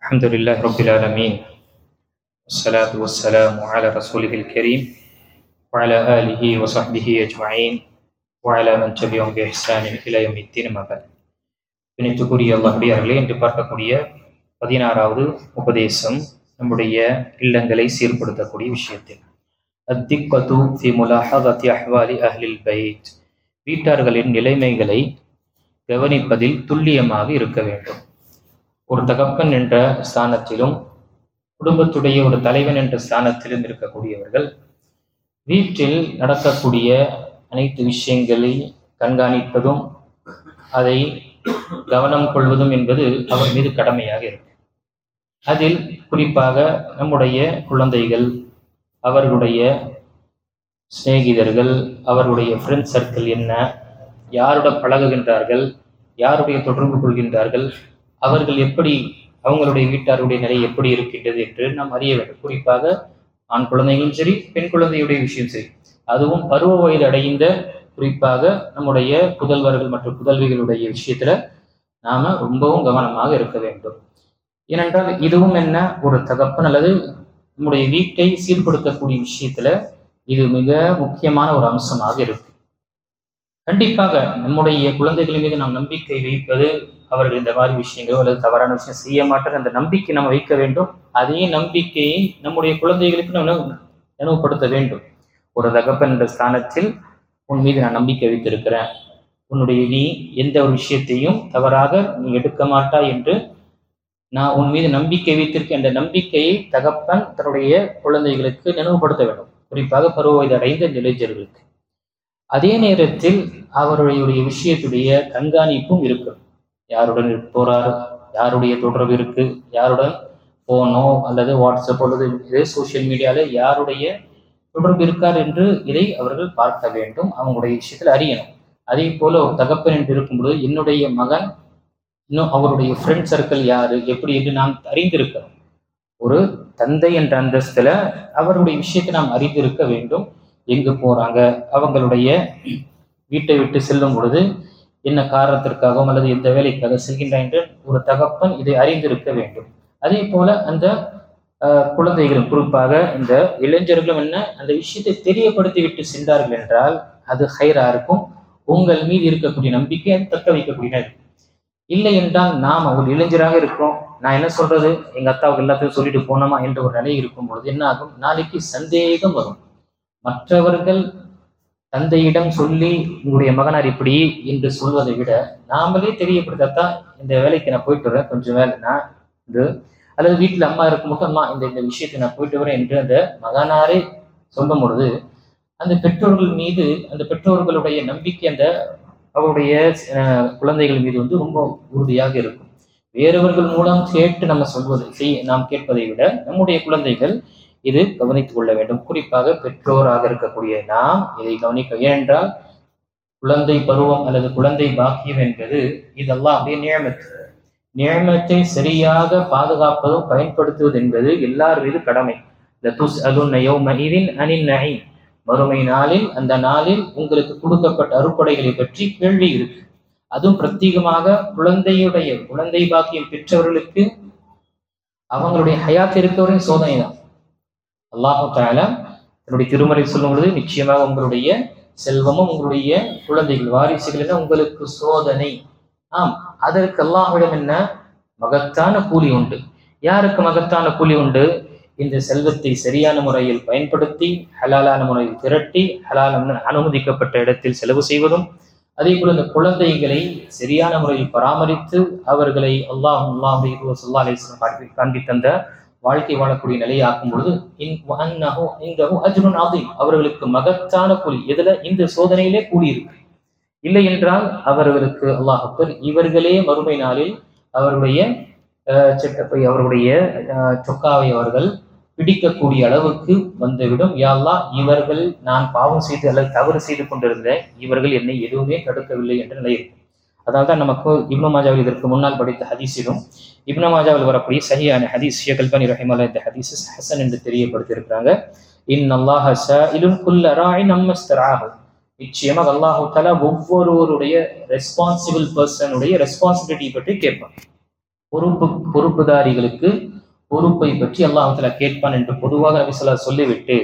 الحمد لله رب العالمين والصلاة والسلام على رسوله الكريم وعلى آله وصحبه أجمعين وعلى من تبعهم بإحسان إلى يوم الدين ما بعد. பிணைத்துக்குரிய அல்லாஹ்வியார்களே, இன்று பார்க்கக்கூடிய 16வது உபதேசம் நம்முடைய இல்லங்களை சீர்படுத்தக்கூடிய விஷயத்தில் அத்திக்வது ஃபி முலாஹதத்தி அஹ்வாலி அஹ்லில் பைத், வீட்டார்களின் நிலைமைகளை கவனிப்பதில் துல்லியமாக இருக்க வேண்டும். ஒரு தகப்பன் என்ற ஸ்தானத்திலும் குடும்பத்துடைய ஒரு தலைவன் என்ற ஸ்தானத்திலும் இருக்கக்கூடியவர்கள் வீட்டில் நடக்கக்கூடிய அனைத்து விஷயங்களை கண்காணிப்பதும் அதை கவனம் கொள்வதும் என்பது அவர் மீது கடமையாக இருக்கு. அதில் குறிப்பாக நம்முடைய குழந்தைகள், அவர்களுடைய சிநேகிதர்கள், அவர்களுடைய ஃப்ரெண்ட் சர்க்கிள் என்ன, யாருடன் பழகுகின்றார்கள், யாருடைய தொடர்பு கொள்கின்றார்கள், அவர்கள் எப்படி, அவங்களுடைய வீட்டாருடைய நிலை எப்படி இருக்கின்றது என்று நாம் அறிய வேண்டும். குறிப்பாக ஆண் குழந்தைகளும் சரி, பெண் குழந்தையுடைய விஷயம் சரி, அதுவும் பருவ வயது அடைந்த குறிப்பாக நம்முடைய புதல்வர்கள் மற்றும் புதல்விகளுடைய விஷயத்துல நாம ரொம்பவும் கவனமாக இருக்க வேண்டும். ஏனென்றால் இதுவும் என்ன, ஒரு தகப்பன் அல்லது நம்முடைய வீட்டை சீர்படுத்தக்கூடிய விஷயத்துல இது மிக முக்கியமான ஒரு அம்சமாக இருக்கு. கண்டிப்பாக நம்முடைய குழந்தைகள் மீது நாம் நம்பிக்கை வைப்பது, அவர்கள் இந்த மாதிரி விஷயங்களோ அல்லது தவறான விஷயம் செய்ய மாட்டார் அந்த நம்பிக்கை நம்ம வைக்க வேண்டும். அதே நம்பிக்கையை நம்முடைய குழந்தைகளுக்கு நம்ம நினைவுபடுத்த வேண்டும். ஒரு தகப்பன் என்ற ஸ்தானத்தில் உன் மீது நான் நம்பிக்கை வைத்திருக்கிறேன், உன்னுடைய நீ எந்த ஒரு விஷயத்தையும் தவறாக நீ எடுக்க மாட்டாய் என்று நான் உன் மீது நம்பிக்கை வைத்திருக்கேன் என்ற நம்பிக்கையை தகப்பன் தன்னுடைய குழந்தைகளுக்கு நினைவுபடுத்த வேண்டும், குறிப்பாக பருவ வயது அடைந்த இளைஞர்களுக்கு. அதே நேரத்தில் அவருடைய விஷயத்துடைய கண்காணிப்பும் இருக்கு. யாருடன் போறாரு, யாருடைய தொடர்பு இருக்கு, யாருடன் போனோ அல்லது வாட்ஸ்அப் அல்லது சோசியல் மீடியால யாருடைய தொடர்பு இருக்கார் என்று இதை அவர்கள் பார்க்க வேண்டும், அவங்களுடைய விஷயத்தில் அறியணும். அதே போல ஒரு தகப்பன் என்று இருக்கும்பொழுது என்னுடைய மகன் இன்னும் அவருடைய ஃப்ரெண்ட் சர்க்கிள் யாரு எப்படி என்று நாம் அறிந்திருக்கிறோம். ஒரு தந்தை என்ற அந்தஸ்துல அவருடைய விஷயத்தை நாம் அறிந்திருக்க வேண்டும். எங்கு போறாங்க, அவங்களுடைய வீட்டை விட்டு செல்லும் பொழுது என்ன காரணத்திற்காகவும் அல்லது எந்த வேலைக்காக செல்கின்றார் என்று ஒரு தகப்பன் இதை அறிந்திருக்க வேண்டும். அதே போல அந்த குழந்தைகளும் குறிப்பாக இந்த இளைஞர்களும் என்ன அந்த விஷயத்தை தெரியப்படுத்தி விட்டு சென்றார்கள் என்றால் அது ஹைரா இருக்கும். உங்கள் மீது இருக்கக்கூடிய நம்பிக்கை அது தக்க வைக்கக்கூடிய. இல்லை என்றால் நாம் ஒரு இளைஞராக இருக்கிறோம், நான் என்ன சொல்றது, எங்க அத்தாவுக்கு எல்லாத்தையும் சொல்லிட்டு போனோமா என்ற ஒரு நிலை இருக்கும் பொழுது என்ன ஆகும், நாளைக்கு சந்தேகம் வரும். மற்றவர்கள் தந்தையிடம் சொல்லி உங்களுடைய மகனார் இப்படி என்று சொல்வதை விட நாமளே தெரியப்படுத்தத்தான் இந்த வேலைக்கு நான் போயிட்டு வரேன், கொஞ்சம் வேலைனா என்று, அல்லது வீட்டில் அம்மா இருக்கும் போது அம்மா இந்த விஷயத்தை நான் போயிட்டு வரேன் என்று அந்த மகனாரே சொல்லும் பொழுது அந்த பெற்றோர்கள் மீது அந்த பெற்றோர்களுடைய நம்பிக்கை அந்த அவருடைய குழந்தைகள் மீது ரொம்ப உறுதியாக இருக்கும். வேறவர்கள் மூலம் கேட்டு நம்ம சொல்வதை நாம் கேட்பதை விட நம்முடைய குழந்தைகள் இது கவனித்துக் கொள்ள வேண்டும். குறிப்பாக பெற்றோராக இருக்கக்கூடிய நாம் இதை கவனிக்க. ஏனென்றால் குழந்தை பருவம் அல்லது குழந்தை பாக்கியம் என்பது இதெல்லாம் அப்படியே நியமத்தை சரியாக பாதுகாப்பதும் பயன்படுத்துவது என்பது எல்லார் மீது கடமை. மறுமை நாளில் அந்த நாளில் உங்களுக்கு கொடுக்கப்பட்ட அருப்படைகளை பற்றி கேள்வி இருக்கு. அதுவும் பிரத்யேகமாக குழந்தை பாக்கியம் பெற்றவர்களுக்கு அவங்களுடைய ஹயாத் இருக்கவரின் சோதனை தான். அல்லாஹு தஆலா தன்னுடைய திருமறை சொல்லும் பொழுது நிச்சயமாக உங்களுடைய செல்வமும் உங்களுடைய குழந்தைகள் வாரிசுகள் உங்களுக்கு சோதனை. அதற்கு அல்லாஹ்விடம் என்ன மகத்தான கூலி உண்டு. யாருக்கு மகத்தான கூலி உண்டு? இந்த செல்வத்தை சரியான முறையில் பயன்படுத்தி ஹலாலான முறையில் திரட்டி ஹலாலான அனுமதிக்கப்பட்ட இடத்தில் செலவு செய்வதும், அதே போல இந்த குழந்தைகளை சரியான முறையில் பராமரித்து அவர்களை அல்லாஹ் காண்பித்தந்த வாழ்க்கை வாழக்கூடிய நிலையை ஆக்கும் பொழுது அவர்களுக்கு மகத்தான கூலி. எதுல? இந்த சோதனையிலே கூலி இருக்கு. இல்லை என்றால் அவர்களுக்கு அல்லாஹ் இவர்களே மறுமை நாளில் அவருடைய செட்டப்பை அவருடைய சொக்காவை அவர்கள் பிடிக்கக்கூடிய அளவுக்கு வந்துவிடும். யா அல்லாஹ், இவர்கள் நான் பாவம் செய்து அல்லது தவறு செய்து கொண்டிருந்தேன், இவர்கள் என்னை எதுவுமே தடுக்கவில்லை என்ற நிலை இருக்கும். அதனால்தான் நமக்கு இப்னு மாஜாவில் இதற்கு முன்னால் படித்த ஹதீஸிலும் இப்னு மாஜாவில் வரக்கூடிய சஹீஹான ஹதீஸ் ஷேக் அல்பானி ரஹிமஹுல்லாஹ் இந்த ஹதீஸ் ஹசன் என்று தெரியப்படுத்தி இருக்கிறாங்க. இன்னல்லாஹ ஸாயிலுன் குல்ல ராஇன் அம்மா இஸ்தராஹு, நிச்சயமாக அல்லாஹ் தஆலா ஒவ்வொருவருடைய ரெஸ்பான்சிபிள் பர்சனுடைய ரெஸ்பான்சிபிலிட்டி பற்றி கேட்பான். பொறுப்புதாரிகளுக்கு பொறுப்பை பற்றி அல்லாஹ் தஆலா கேட்பான் என்று பொதுவாக நபி ஸல்லல்லாஹு அலைஹி சொல்லிவிட்டு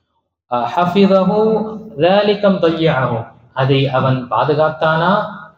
ஹஃபிதஹு ذلك ضيعه, அதை அவன் பாதுகாத்தானா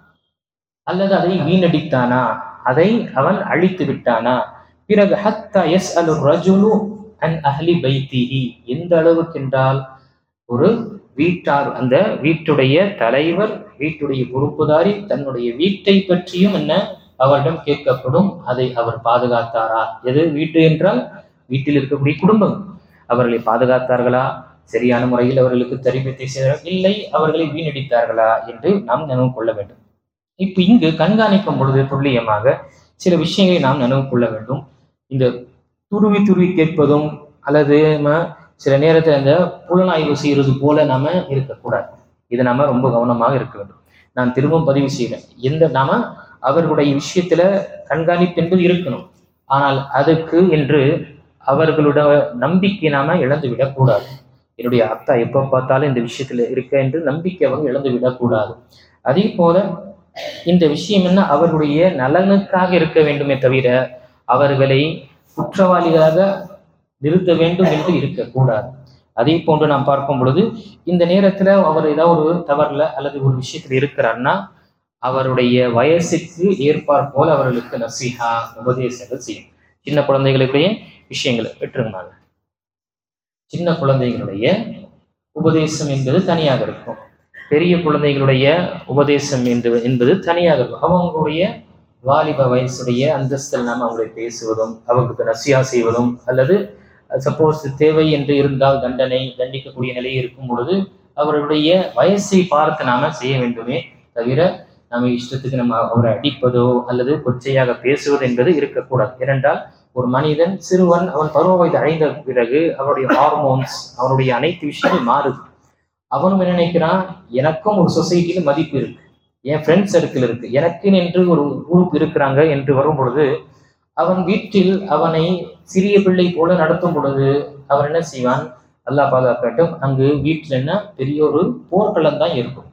அல்லது அதை வீணடித்தானா, அதை அவன் அழித்து விட்டானா. பிறகு ஹத்தா யஸ்அலு ரஜுலு அன் அஹ்லி பைத்திஹி, எந்த அளவுக்கு என்றால் ஒரு வீட்டார், அந்த வீட்டுடைய தலைவர், வீட்டுடைய பொறுப்புதாரி தன்னுடைய வீட்டை பற்றியும் என்ன அவரிடம் கேட்கப்படும். அதை அவர் பாதுகாத்தாரா, எது வீட்டு என்றால் வீட்டில் இருக்கக்கூடிய குடும்பம், அவர்களை பாதுகாத்தார்களா, சரியான முறையில் அவர்களுக்கு தரிமத்தை செய்தார்கள், இல்லை அவர்களை வீணடித்தார்களா என்று நாம் நினைவு கொள்ள வேண்டும். இப்ப இங்கு கண்காணிக்கும் பொழுது துல்லியமாக சில விஷயங்களை நாம் நினைவு கொள்ள வேண்டும். இந்த துருவி துருவி கேட்பதும் அல்லது சில நேரத்தில் அந்த புலனாய்வு செய்யறது போல நாம இருக்கக்கூடாது. இதை நாம ரொம்ப கவனமாக இருக்க வேண்டும். நான் திரும்பவும் பதிவு செய்கிறேன், நாம அவர்களுடைய விஷயத்துல கண்காணிப்பு என்பது இருக்கணும். ஆனால் அதுக்கு என்று அவர்களோட நம்பிக்கை நாம இழந்து விடக்கூடாது. என்னுடைய அத்தா எப்போ பார்த்தாலும் இந்த விஷயத்துல இருக்க என்று நம்பிக்கை அவங்க இழந்து விடக்கூடாது. அதே போல இந்த விஷயம் என்ன, அவர்களுடைய நலனுக்காக இருக்க வேண்டுமே தவிர அவர்களை குற்றவாளிகளாக நிறுத்த வேண்டும் என்று இருக்கக்கூடாது. அதே போன்று நாம் பார்க்கும் பொழுது இந்த நேரத்துல அவர் ஏதாவது ஒரு தவறுல அல்லது ஒரு விஷயத்துல இருக்கிறார்னா அவருடைய வயசுக்கு ஏற்பார் போல அவர்களுக்கு நசீஹா உபதேசங்கள் செய்யும். சின்ன குழந்தைகளுடைய விஷயங்களை பெற்றுருந்தாங்க. சின்ன குழந்தைகளுடைய உபதேசம் என்பது தனியாக இருக்கும், பெரிய குழந்தைகளுடைய உபதேசம் என்பது தனியாக இருக்கும். அவங்களுடைய வாலிப வயசுடைய அந்தஸ்தில் நாம் அவங்களை பேசுவதும் அவர்களுக்கு நசியா செய்வதும் அல்லது சப்போஸ் தேவை என்று இருந்தால் தண்டிக்கக்கூடிய நிலை இருக்கும் பொழுது அவர்களுடைய வயசை பார்த்து நாம செய்ய வேண்டுமே தவிர நம்ம இஷ்டத்துக்கு நம்ம அவரை அடிப்பதோ அல்லது கொச்சையாக பேசுவது என்பது இருக்கக்கூடாது. ஏனென்றால் ஒரு மனிதன் சிறுவன் அவன் பருவ வயது அடைந்த பிறகு அவருடைய ஹார்மோன்ஸ் அவனுடைய அனைத்து விஷயங்கள் மாறுது. அவனும் என்ன நினைக்கிறான், எனக்கும் ஒரு சொசைட்டியில மதிப்பு இருக்கு, என் ஃப்ரெண்ட் சர்க்கிள் இருக்கு, எனக்குன்னு என்று ஒரு குரூப் இருக்கிறாங்க என்று வரும் பொழுது அவன் வீட்டில் அவனை சிறிய பிள்ளை போல நடத்தும் பொழுது அவர் என்ன செய்வான், அல்லாஹ் பாதுகாக்கட்டும், அங்கு வீட்டில் என்ன பெரிய ஒரு போர்க்களம் தான் இருக்கும்.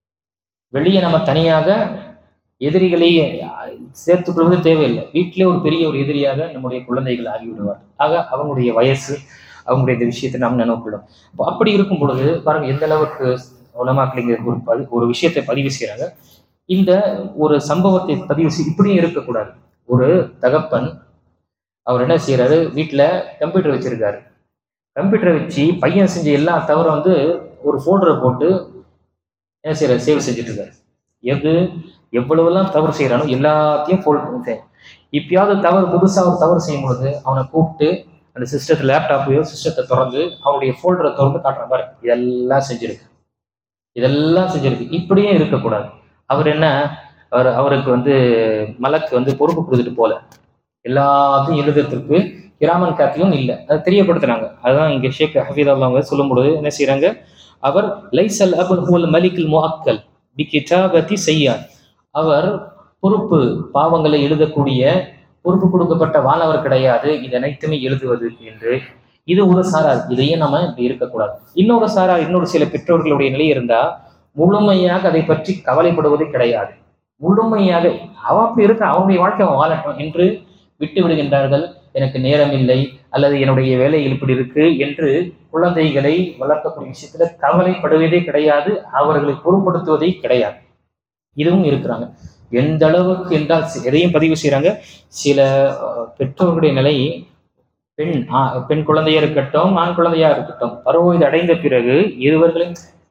வெளியே நம்ம தனியாக எதிரிகளை சேர்த்துக் கொள்வது தேவையில்லை, வீட்டிலே ஒரு பெரிய ஒரு எதிரியாக நம்முடைய குழந்தைகள் ஆகிவிடுவார். ஆக அவங்களுடைய வயசு அவங்களுடைய இந்த விஷயத்தை நாம் நினைவுக்கொள்ளும். அப்படி இருக்கும் பொழுது பாருங்க எந்த அளவுக்கு உலமாக்கள் ஒரு விஷயத்தை பதிவு செய்யறாங்க. இந்த ஒரு சம்பவத்தை பதிவு செய்ய இப்படியும் இருக்கக்கூடாது. ஒரு தகப்பன் அவர் என்ன செய்யறாரு, வீட்டுல கம்ப்யூட்டர் வச்சிருக்காரு. கம்ப்யூட்டரை வச்சு பையன் செஞ்ச எல்லா தவறும் ஒரு ஃபோல்டரை போட்டு என்ன செய்யறாரு, சேவ் செஞ்சுட்டு இருக்காரு. எவ்வளவுலாம் தவறு செய்யறானோ எல்லாத்தையும் ஃபோல்டர் பண்ணி, இப்பயாவது புதுசா ஒரு தவறு செய்யும் பொழுது அவனை கூப்பிட்டு அந்த சிஸ்டத்தை லேப்டாப்பையோ சிஸ்டத்தை திறந்து அவனுடைய ஃபோல்டரை திறந்து காட்டுற மாதிரி இதெல்லாம் செஞ்சிருக்கு. இப்படியே இருக்கக்கூடாது. அவர் என்ன, அவருக்கு மலக்கு பொறுப்பு கொடுத்துட்டு போல எல்லாத்தையும் எழுதுறதுக்கு கிராமன் காத்தியும் இல்லை, அதை தெரியப்படுத்துறாங்க. அதுதான் இங்க ஷேக் ஹஃபீத் அவங்க சொல்லும் பொழுது என்ன செய்யறாங்க, அவர் லைசல் அபுல் ஹுவல் மலிக்குல் முஅக்கல் பி கிதாபதி செய்யார், அவர் பொறுப்பு பாவங்களை எழுதக்கூடிய பொறுப்பு கொடுக்கப்பட்ட வானவர் கிடையாது, இது அனைத்துமே எழுதுவது என்று. இது ஒரு சாரார், இதையே நம்ம இப்படி இருக்கக்கூடாது. இன்னொரு சாரார், இன்னொரு சில பெற்றோர்களுடைய நிலை இருந்தா முழுமையாக அதை பற்றி கவலைப்படுவது கிடையாது. முழுமையாக அவன் அப்படி இருக்க அவனுடைய வாழ்க்கை அவன் வாழட்டும் என்று விட்டு விடுகின்றார்கள். எனக்கு நேரம் இல்லை அல்லது என்னுடைய வேலைகள் இப்படி இருக்கு என்று குழந்தைகளை வளர்க்கக்கூடிய விஷயத்துல கவலைப்படுவதே கிடையாது, அவர்களை பொருட்படுத்துவதே கிடையாது. இதுவும் இருக்கிறாங்க. எந்த அளவுக்கு என்றால் எதையும் பதிவு செய்யறாங்க. சில பெற்றோர்களுடைய நிலை, பெண் குழந்தையா இருக்கட்டும் ஆண் குழந்தையா இருக்கட்டும், பருவ வயது அடைந்த பிறகு இருவர்களின்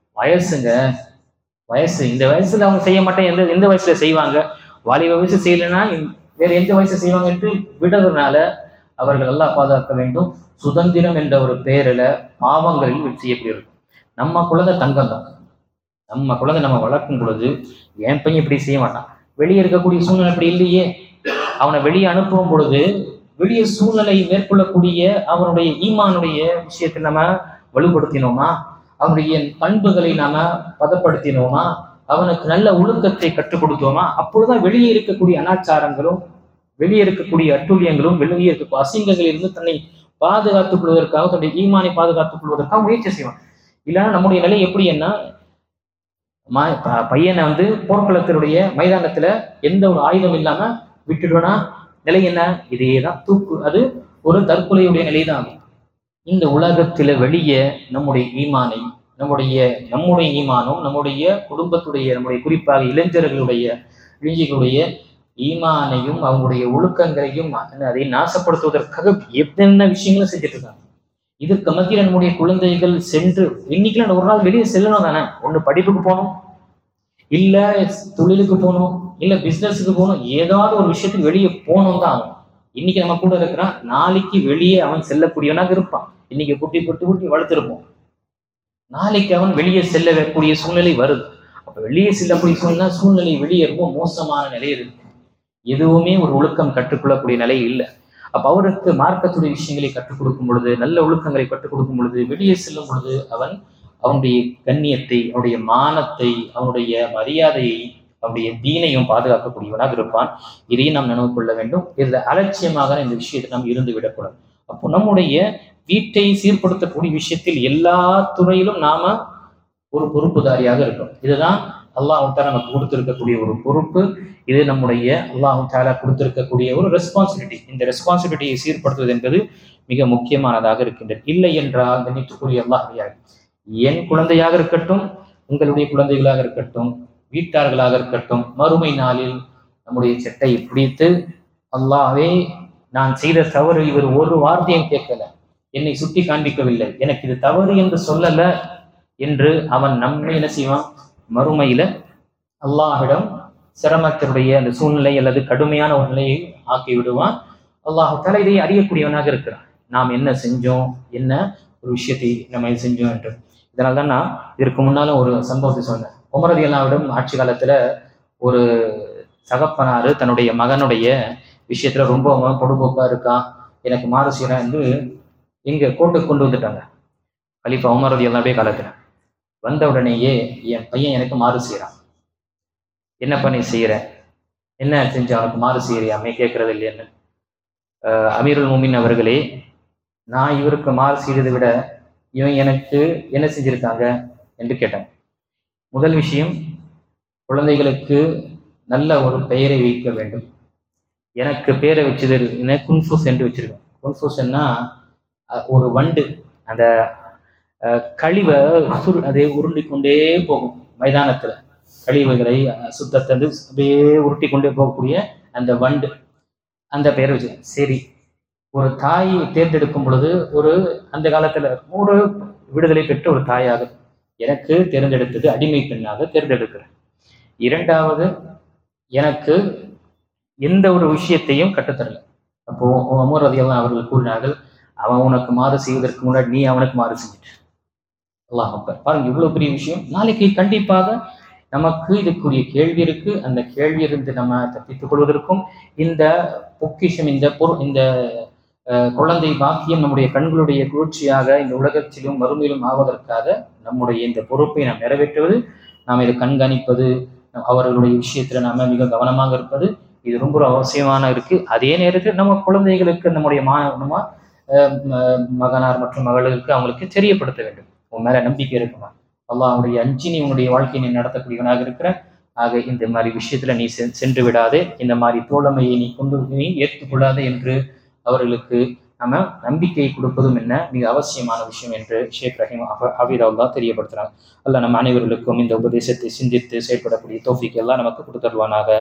வயசு இந்த வயசுல அவங்க செய்ய மாட்டேன், எந்த வயசுல செய்வாங்க, வாலிப வயசு செய்யலைன்னா வேற எந்த வயசு செய்வாங்க என்று விடுறதுனால அவர்கள் எல்லாம் பாதுகாக்க வேண்டும். சுதந்திரம் என்ற ஒரு பெயரில பாவங்களில் வெற்றி எப்படி இருக்கும். நம்ம குழந்தை தங்கம் தான், நம்ம குழந்தை நம்ம வளர்க்கும் பொழுது என் பையன் இப்படி செய்ய மாட்டான், வெளியே இருக்கக்கூடிய சூழ்நிலை இப்படி இல்லையே, அவனை வெளியே அனுப்பும் பொழுது வெளியே சூழ்நிலை மேற்கொள்ளக்கூடிய அவனுடைய ஈமானுடைய விஷயத்தை நம்ம வலுப்படுத்தினோமா, அவனுடைய பண்புகளை நாம பதப்படுத்தினோமா, அவனுக்கு நல்ல ஒழுக்கத்தை கற்றுக் கொடுத்தோமா, அப்பொழுதுதான் வெளியே இருக்கக்கூடிய அனாச்சாரங்களும் வெளியே இருக்கக்கூடிய அட்டூழியங்களும் வெளியே இருக்கக்கூடிய அசிங்கங்களில் இருந்து தன்னை பாதுகாத்துக் கொள்வதற்காக தன்னுடைய ஈமானை பாதுகாத்துக் கொள்வதற்காக முயற்சி செய்வான். இல்லைன்னா நம்முடைய நிலை எப்படி என்ன, பையனை போர்க்களத்தினுடைய மைதானத்துல எந்த ஒரு ஆயுதம் இல்லாம விட்டுடுவேனா, நிலை என்ன? இதேதான் தூக்கு. அது ஒரு தற்கொலையுடைய நிலைதான். இந்த உலகத்துல வெளியே நம்முடைய ஈமானை, நம்முடைய ஈமானும் நம்முடைய குடும்பத்துடைய, நம்முடைய குறிப்பாக இளைஞர்களுடைய ஈமானையும் அவங்களுடைய ஒழுக்கங்களையும் அதை நாசப்படுத்துவதற்காக என்னென்ன விஷயங்களும் செஞ்சுட்டு இருக்காங்க. இதுக்கு மத்தியில் நம்முடைய குழந்தைகள் சென்று இன்னைக்கு ஒரு நாள் வெளியே செல்லணும் தானே. ஒண்ணு படிப்புக்கு போகணும், இல்ல தொழிலுக்கு போகணும், இல்ல பிசினஸுக்கு போகணும், ஏதாவது ஒரு விஷயத்துக்கு வெளியே போகணும் தான் ஆகும். இன்னைக்கு நம்ம கூட இருக்கிறான், நாளைக்கு வெளியே அவன் செல்லக்கூடியவனாக இருப்பான். இன்னைக்கு குட்டி வளர்த்துருப்போம், நாளைக்கு அவன் வெளியே செல்லக்கூடிய சூழ்நிலை வருது. அப்ப வெளியே செல்லக்கூடிய சூழ்நிலை வெளியே ரொம்ப மோசமான நிலை இருக்கு. எதுவுமே ஒரு ஒழுக்கம் கற்றுக்கொள்ளக்கூடிய நிலை இல்லை. அப்ப அவருக்கு மார்க்கத்துடைய விஷயங்களை கற்றுக் கொடுக்கும் பொழுது, நல்ல ஒழுக்கங்களை கற்றுக் கொடுக்கும் பொழுது, வெளியே செல்லும் பொழுது அவனுடைய கண்ணியத்தை, அவனுடைய மானத்தை, அவனுடைய மரியாதையை, அவனுடைய தீனையும் பாதுகாக்கக்கூடியவனாக இருப்பான். இதையும் நாம் நினைவு கொள்ள வேண்டும். இதுல அலட்சியமாக இந்த விஷயத்தை நாம் இருந்து விடக்கூடாது. அப்போ நம்முடைய வீட்டை சீர்படுத்தக்கூடிய விஷயத்தில் எல்லா துறையிலும் நாம ஒரு பொறுப்புதாரியாக இருக்கும். இதுதான் அல்லாஹ் தாலா நமக்கு கொடுத்திருக்கக்கூடிய ஒரு பொறுப்பு. இது நம்முடைய அல்லாஹ் தாலா கொடுத்திருக்கக்கூடிய ஒரு ரெஸ்பான்சிபிலிட்டி. இந்த ரெஸ்பான்சிபிலிட்டியை சீர்படுத்துவது என்பது மிக முக்கியமானதாக இருக்கின்றது. இல்லை என்றால் கண்ணியத்துக்குரிய அல்லாஹ், என் குழந்தையாக இருக்கட்டும், உங்களுடைய குழந்தைகளாக இருக்கட்டும், வீட்டார்களாக இருக்கட்டும், மறுமை நாளில் நம்முடைய செட்டையை பிடித்து, அல்லாஹ்வே நான் செய்த தவறு இவர் ஒரு வார்த்தையும் கேட்கல, என்னை சுட்டி காண்பிக்கவில்லை, எனக்கு இது தவறு என்று சொல்லல என்று அவன் நம்மை என்ன செய்வான்? மறுமையில அல்லாஹிடம் சிரமத்தினுடைய அந்த சூழ்நிலை அல்லது கடுமையான ஒரு நிலையை ஆக்கி விடுவான். அல்லாஹ் தஆலா இதை அறியக்கூடியவனாக இருக்கிறான். நாம் என்ன செஞ்சோம், என்ன ஒரு விஷயத்தை நம்ம செஞ்சோம் என்று. இதனால்தான் நான் இதற்கு முன்னாலும் ஒரு சம்பவத்தை சொன்னேன். உமர் ரலியல்லாஹு அன்ஹு ஆட்சி காலத்துல ஒரு தகப்பனாரு தன்னுடைய மகனுடைய விஷயத்துல ரொம்ப பொடுபோக்கா இருக்கான், எனக்கு மாறு செய்யறான் என்று இங்க கோர்ட்டுக்கு கொண்டு வந்துட்டாங்க. கலீஃபா உமர் ரலியல்லாஹு அன்ஹு காலத்துல வந்த உடனேயே, என் பையன் எனக்கு மாறு செய்யறான், என்ன பண்ணி செய்யற, என்ன செஞ்ச, அவனுக்கு மாறு செய்யறியாமே, கேட்கறது இல்லைன்னு. அமீருல் முஃமினீன் அவர்களே, நான் இவருக்கு மாறு செய்ததை விட இவன் எனக்கு என்ன செஞ்சிருக்காங்க என்று கேட்டாங்க. முதல் விஷயம், குழந்தைகளுக்கு நல்ல ஒரு பெயரை வைக்க வேண்டும். எனக்கு பேரை வச்சது குன்ஃபூஸ் என்று வச்சிருக்கேன். குன்ஃபூஸ்ன்னா ஒரு வண்டு, அந்த கழிவை அதை உருண்டி கொண்டே போகும் மைதானத்துல, கழிவுகளை சுத்தத்தை வந்து அப்படியே உருட்டி கொண்டே போகக்கூடிய அந்த வண்டு, அந்த பெயரை வச்சு. சரி, ஒரு தாய் தேர்ந்தெடுக்கும் பொழுது அந்த காலத்துல ஒரு விடுதலை பெற்ற ஒரு தாயாக எனக்கு தேர்ந்தெடுத்தது அடிமை பெண்ணாக தேர்ந்தெடுக்கிறேன். இரண்டாவது, எனக்கு எந்த ஒரு விஷயத்தையும் கற்றுத்தரல. அப்போ உமர் ரலியல்லாஹு அவர்கள் கூறினார்கள், அவன் உனக்கு மாறு செய்வதற்கு முன்னாடி நீ அவனுக்கு மாறு செஞ்சுட்ட. அல்லாஹ் அக்பர். பாருங்க, இவ்வளவு பெரிய விஷயம். நாளைக்கு கண்டிப்பாக நமக்கு இதுக்குரிய கேள்வி இருக்கு. அந்த கேள்வியிலிருந்து நம்ம தப்பித்துக் கொள்வதற்கும், இந்த பொக்கிஷம், இந்த குழந்தை பாக்கியம் நம்முடைய கண்களுடைய குளிர்ச்சியாக இந்த உலகத்திலும் மறுமையிலும் ஆவதற்காக நம்முடைய இந்த பொறுப்பை நாம் நிறைவேற்றுவது, நாம் இதை கண்காணிப்பது, அவர்களுடைய விஷயத்துல நாம மிக கவனமாக இருப்பது, இது ரொம்ப அவசியமான இருக்கு. அதே நேரத்தில் நம்ம குழந்தைகளுக்கு, நம்முடைய மகனார் மற்றும் மகளுக்கு அவங்களுக்கு தெரியப்படுத்த வேண்டும், உன் மேல நம்பிக்கை இருக்குமா, அல்லாஹ்வுடைய அஞ்சி நீ உன்னுடைய வாழ்க்கையை நீ நடத்தக்கூடியவனாக இருக்கிற. ஆக இந்த மாதிரி விஷயத்துல நீ சென்று விடாதே, இந்த மாதிரி தோழமையை நீ ஏற்றுக்கொள்ளாதே என்று அவர்களுக்கு நம்ம நம்பிக்கையை கொடுப்பதும் என்ன மிக அவசியமான விஷயம் என்று ஷேக் ரஹீம் ஹஃபிதஹுல்லாஹ் தெரியப்படுத்துறாங்க. அல்லாஹ் நம்ம அனைவர்களுக்கும் இந்த உபதேசத்தை சிந்தித்து செயல்படக்கூடிய தௌஃபீக் எல்லாம் நமக்கு கொடுத்துருவானாக.